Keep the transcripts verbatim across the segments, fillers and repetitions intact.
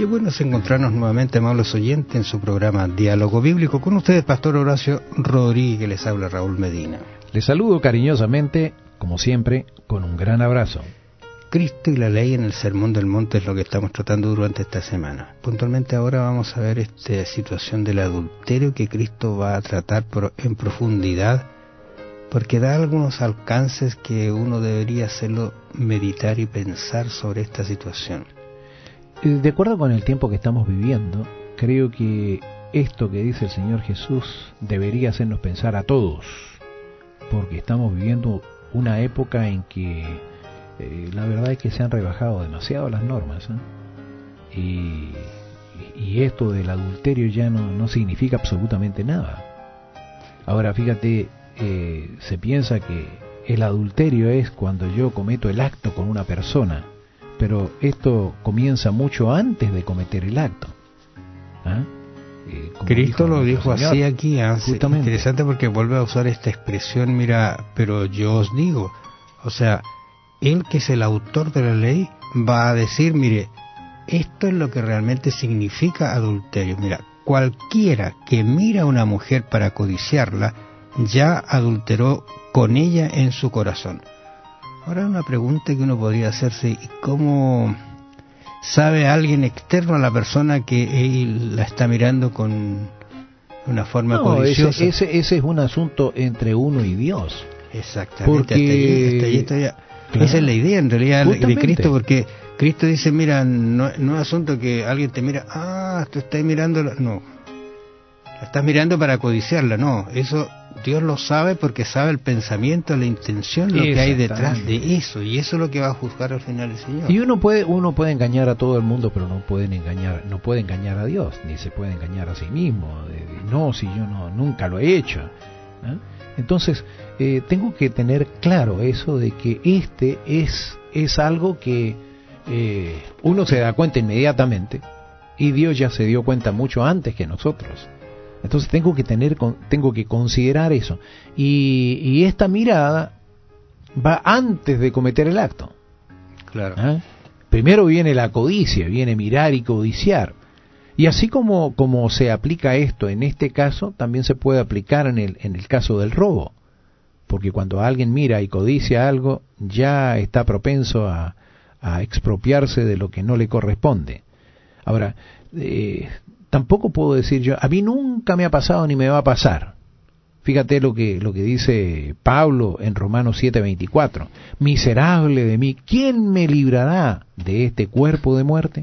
bueno es encontrarnos nuevamente, amables oyentes, en su programa Diálogo Bíblico. Con ustedes, Pastor Horacio Rodríguez, les habla Raúl Medina. Les saludo cariñosamente, como siempre, con un gran abrazo. Cristo y la ley en el Sermón del Monte es lo que estamos tratando durante esta semana. Puntualmente ahora vamos a ver esta situación del adulterio que Cristo va a tratar por, en profundidad, porque da algunos alcances que uno debería hacerlo meditar y pensar sobre esta situación. De acuerdo con el tiempo que estamos viviendo, creo que esto que dice el Señor Jesús debería hacernos pensar a todos, porque estamos viviendo una época en que eh, la verdad es que se han rebajado demasiado las normas, ¿eh? y, y esto del adulterio ya no, no significa absolutamente nada. Ahora fíjate, eh, se piensa que el adulterio es cuando yo cometo el acto con una persona, pero esto comienza mucho antes de cometer el acto. ¿Ah? Eh, Cristo dijo lo dijo Señor, así aquí, ¿eh? Justamente. Interesante porque vuelve a usar esta expresión, mira, pero yo os digo, o sea, él que es el autor de la ley va a decir, mire, esto es lo que realmente significa adulterio. Mira, cualquiera que mira a una mujer para codiciarla, ya adulteró con ella en su corazón. Ahora una pregunta que uno podría hacerse, ¿y cómo sabe alguien externo a la persona que él la está mirando con una forma no, codiciosa? Ese, ese, ese es un asunto entre uno y Dios. Exactamente, porque... hasta allí, hasta allí, hasta allá. Claro. Esa es la idea en realidad Justamente. de Cristo, porque Cristo dice, mira, no, no es asunto que alguien te mira, ah, tú estás mirando, no, la estás mirando para codiciarla, no, eso Dios lo sabe porque sabe el pensamiento, la intención, lo que hay detrás de eso, y eso es lo que va a juzgar al final el Señor. Y uno puede uno puede engañar a todo el mundo, pero no pueden engañar no puede engañar a Dios, ni se puede engañar a sí mismo. No, si yo no nunca lo he hecho, ¿eh? Entonces eh, tengo que tener claro eso de que este es es algo que eh, uno se da cuenta inmediatamente, y Dios ya se dio cuenta mucho antes que nosotros. Entonces tengo que tener, tengo que considerar eso. Y, y esta mirada va antes de cometer el acto. Claro. ¿Ah? Primero viene la codicia, viene mirar y codiciar. Y así como, como se aplica esto en este caso, también se puede aplicar en el, en el caso del robo. Porque cuando alguien mira y codicia algo, ya está propenso a, a expropiarse de lo que no le corresponde. Ahora, eh, tampoco puedo decir yo, a mí nunca me ha pasado ni me va a pasar. Fíjate lo que lo que dice Pablo en Romanos siete veinticuatro. Miserable de mí, ¿quién me librará de este cuerpo de muerte?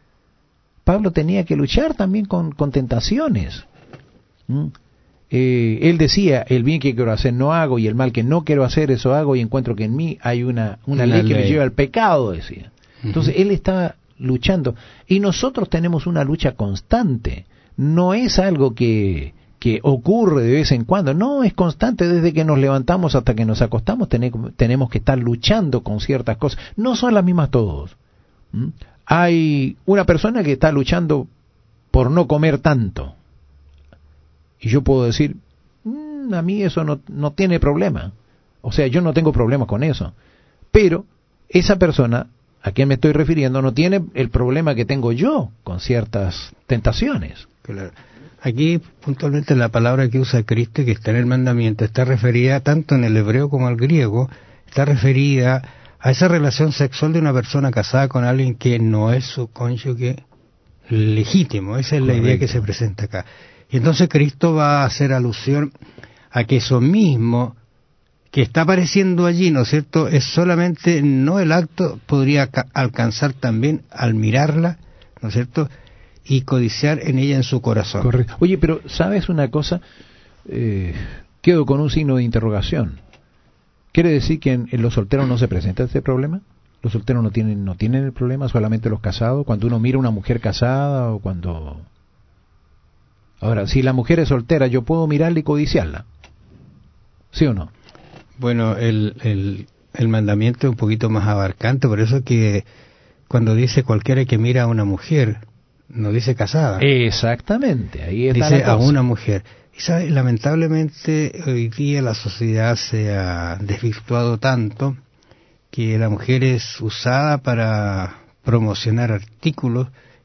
Pablo tenía que luchar también con, con tentaciones. ¿Mm? Eh, él decía, el bien que quiero hacer no hago, y el mal que no quiero hacer eso hago, y encuentro que en mí hay una, una ley que me lleva al pecado, decía. Entonces uh-huh. él estaba luchando, y nosotros tenemos una lucha constante. No es algo que, que ocurre de vez en cuando, no, es constante. Desde que nos levantamos hasta que nos acostamos tenemos, tenemos que estar luchando con ciertas cosas. No son las mismas todos. ¿Mm? Hay una persona que está luchando por no comer tanto, y yo puedo decir, mmm, a mí eso no, no tiene problema, o sea, yo no tengo problema con eso, pero esa persona a quien me estoy refiriendo no tiene el problema que tengo yo con ciertas tentaciones. Claro. Aquí puntualmente la palabra que usa Cristo, que está en el mandamiento, está referida tanto en el hebreo como al griego, está referida a esa relación sexual de una persona casada con alguien que no es su cónyuge legítimo. Esa es Correcto. La idea que se presenta acá. Y entonces Cristo va a hacer alusión a que eso mismo que está apareciendo allí, ¿no es cierto?, es solamente, no el acto, podría ca- alcanzar también al mirarla, ¿no es cierto?, y codiciar en ella en su corazón. Correcto. Oye, pero ¿sabes una cosa? Eh, quedo con un signo de interrogación. ¿Quiere decir que en, en los solteros no se presenta este problema? ¿Los solteros no tienen no tienen el problema, solamente los casados? Cuando uno mira a una mujer casada o cuando... Ahora, si la mujer es soltera, ¿yo puedo mirarla y codiciarla? ¿Sí o no? Bueno, el, el, el mandamiento es un poquito más abarcante, por eso que cuando dice cualquiera que mira a una mujer, no dice casada. Exactamente, ahí está dice la cosa. A una mujer. Y sabe, lamentablemente hoy día la sociedad se ha desvirtuado tanto que la mujer es usada para promocionar artículos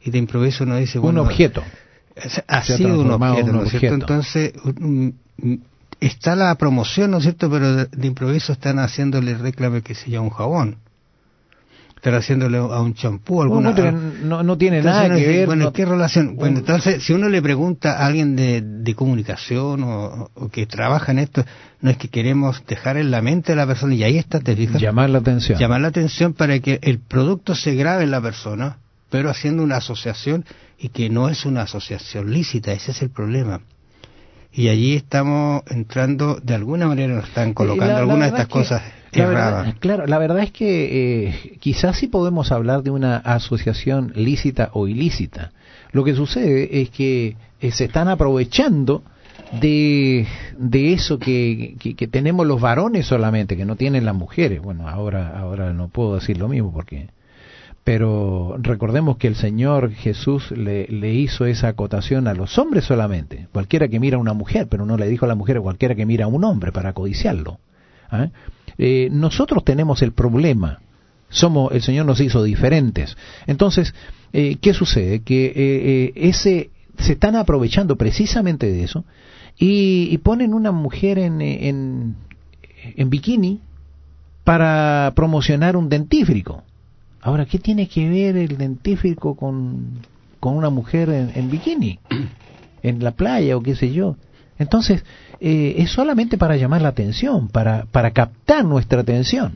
y de improviso uno dice... Un bueno, objeto. Ha sido un objeto, ¿no es cierto? objeto. Entonces, um, está la promoción, ¿no es cierto? Pero de, de improviso están haciéndole reclame, que se llama un jabón. Están haciéndole a un champú, alguna... Bueno, no, no tiene entonces nada que dice, ver... Bueno, no... ¿qué relación? Bueno, entonces, si uno le pregunta a alguien de, de comunicación o, o que trabaja en esto, no es que queremos dejar en la mente de la persona, y ahí está, ¿te fijas? Llamar la atención. Llamar la atención para que el producto se grabe en la persona, pero haciendo una asociación, y que no es una asociación lícita, ese es el problema. Y allí estamos entrando, de alguna manera nos están colocando la, algunas la de estas cosas la erradas. Verdad, claro, la verdad es que eh, quizás sí podemos hablar de una asociación lícita o ilícita. Lo que sucede es que eh, se están aprovechando de, de eso que, que, que tenemos los varones solamente, que no tienen las mujeres. Bueno, ahora, ahora no puedo decir lo mismo porque... Pero recordemos que el Señor Jesús le, le hizo esa acotación a los hombres solamente, cualquiera que mira a una mujer, pero no le dijo a la mujer cualquiera que mira a un hombre para codiciarlo. ¿Eh? Eh, nosotros tenemos el problema, somos, el Señor nos hizo diferentes. Entonces, eh, ¿qué sucede? Que eh, eh, ese se están aprovechando precisamente de eso y, y ponen una mujer en, en, en bikini para promocionar un dentífrico. Ahora, ¿qué tiene que ver el dentífrico con, con una mujer en, en bikini? En la playa o qué sé yo. Entonces, eh, es solamente para llamar la atención, para, para captar nuestra atención.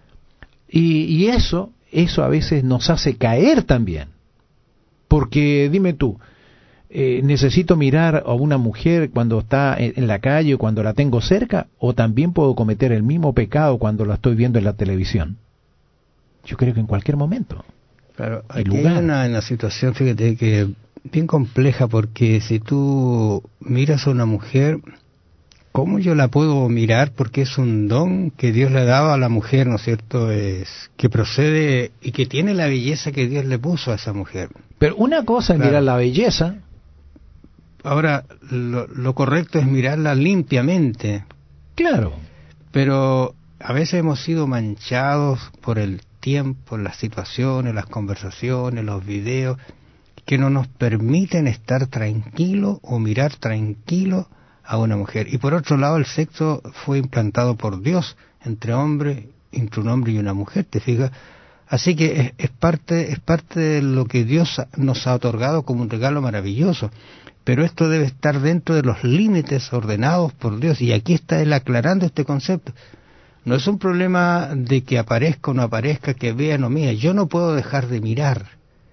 Y, y eso, eso a veces nos hace caer también. Porque, dime tú, eh, ¿necesito mirar a una mujer cuando está en, en la calle o cuando la tengo cerca? ¿O también puedo cometer el mismo pecado cuando la estoy viendo en la televisión? Yo creo que en cualquier momento. Claro, aquí hay una, una situación, fíjate, que bien compleja, porque si tú miras a una mujer, ¿cómo yo la puedo mirar? Porque es un don que Dios le ha dado a la mujer, ¿no es cierto? Es que procede y que tiene la belleza que Dios le puso a esa mujer. Pero una cosa claro. es mirar la belleza. Ahora, lo, lo correcto es mirarla limpiamente. Claro. Pero a veces hemos sido manchados por el tiempo, las situaciones, las conversaciones, los videos, que no nos permiten estar tranquilos o mirar tranquilo a una mujer. Y por otro lado, el sexo fue implantado por Dios entre hombre, entre un hombre y una mujer, ¿te fijas? Así que es, es parte, es parte de lo que Dios nos ha otorgado como un regalo maravilloso. Pero esto debe estar dentro de los límites ordenados por Dios. Y aquí está él aclarando este concepto. No es un problema de que aparezca o no aparezca, que vea o no mira. Yo no puedo dejar de mirar.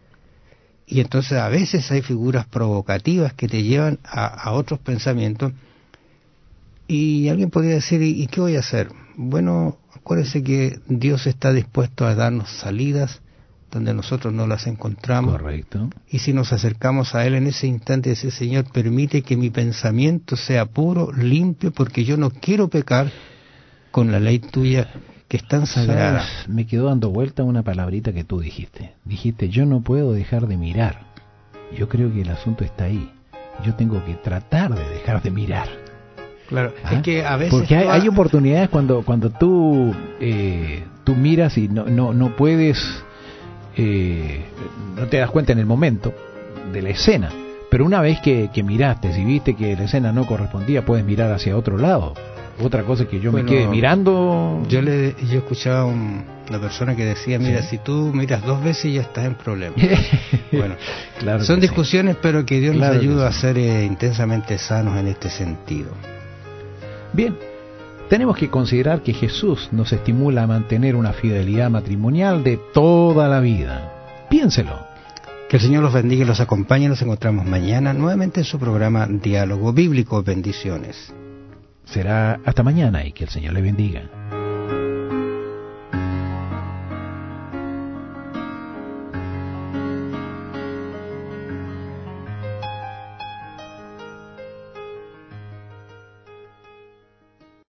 Y entonces a veces hay figuras provocativas que te llevan a, a otros pensamientos. Y alguien podría decir, ¿y qué voy a hacer? Bueno, acuérdese que Dios está dispuesto a darnos salidas donde nosotros no las encontramos. Correcto. Y si nos acercamos a Él en ese instante, ese Señor, permite que mi pensamiento sea puro, limpio, porque yo no quiero pecar con la ley tuya que es tan sagrada. ¿Sabes? Me quedó dando vuelta una palabrita que tú dijiste. Dijiste, yo no puedo dejar de mirar. Yo creo que el asunto está ahí. Yo tengo que tratar de dejar de mirar. Claro, ¿Ah? es que a veces... Porque hay, tú... hay oportunidades cuando cuando tú eh, tú miras y no, no, no puedes... Eh, no te das cuenta en el momento de la escena. Pero una vez que, que miraste, si viste que la escena no correspondía, puedes mirar hacia otro lado. Otra cosa es que yo bueno, me quede mirando. Yo le yo escuchaba a un, una persona que decía, mira, sí. si tú miras dos veces ya estás en problemas. Bueno, claro son que discusiones, sí. Pero que Dios claro nos ayuda sí. a ser eh, intensamente sanos en este sentido. Bien, tenemos que considerar que Jesús nos estimula a mantener una fidelidad matrimonial de toda la vida. Piénselo. Que el Señor los bendiga y los acompañe. Nos encontramos mañana nuevamente en su programa Diálogo Bíblico. Bendiciones. Será hasta mañana y que el Señor le bendiga.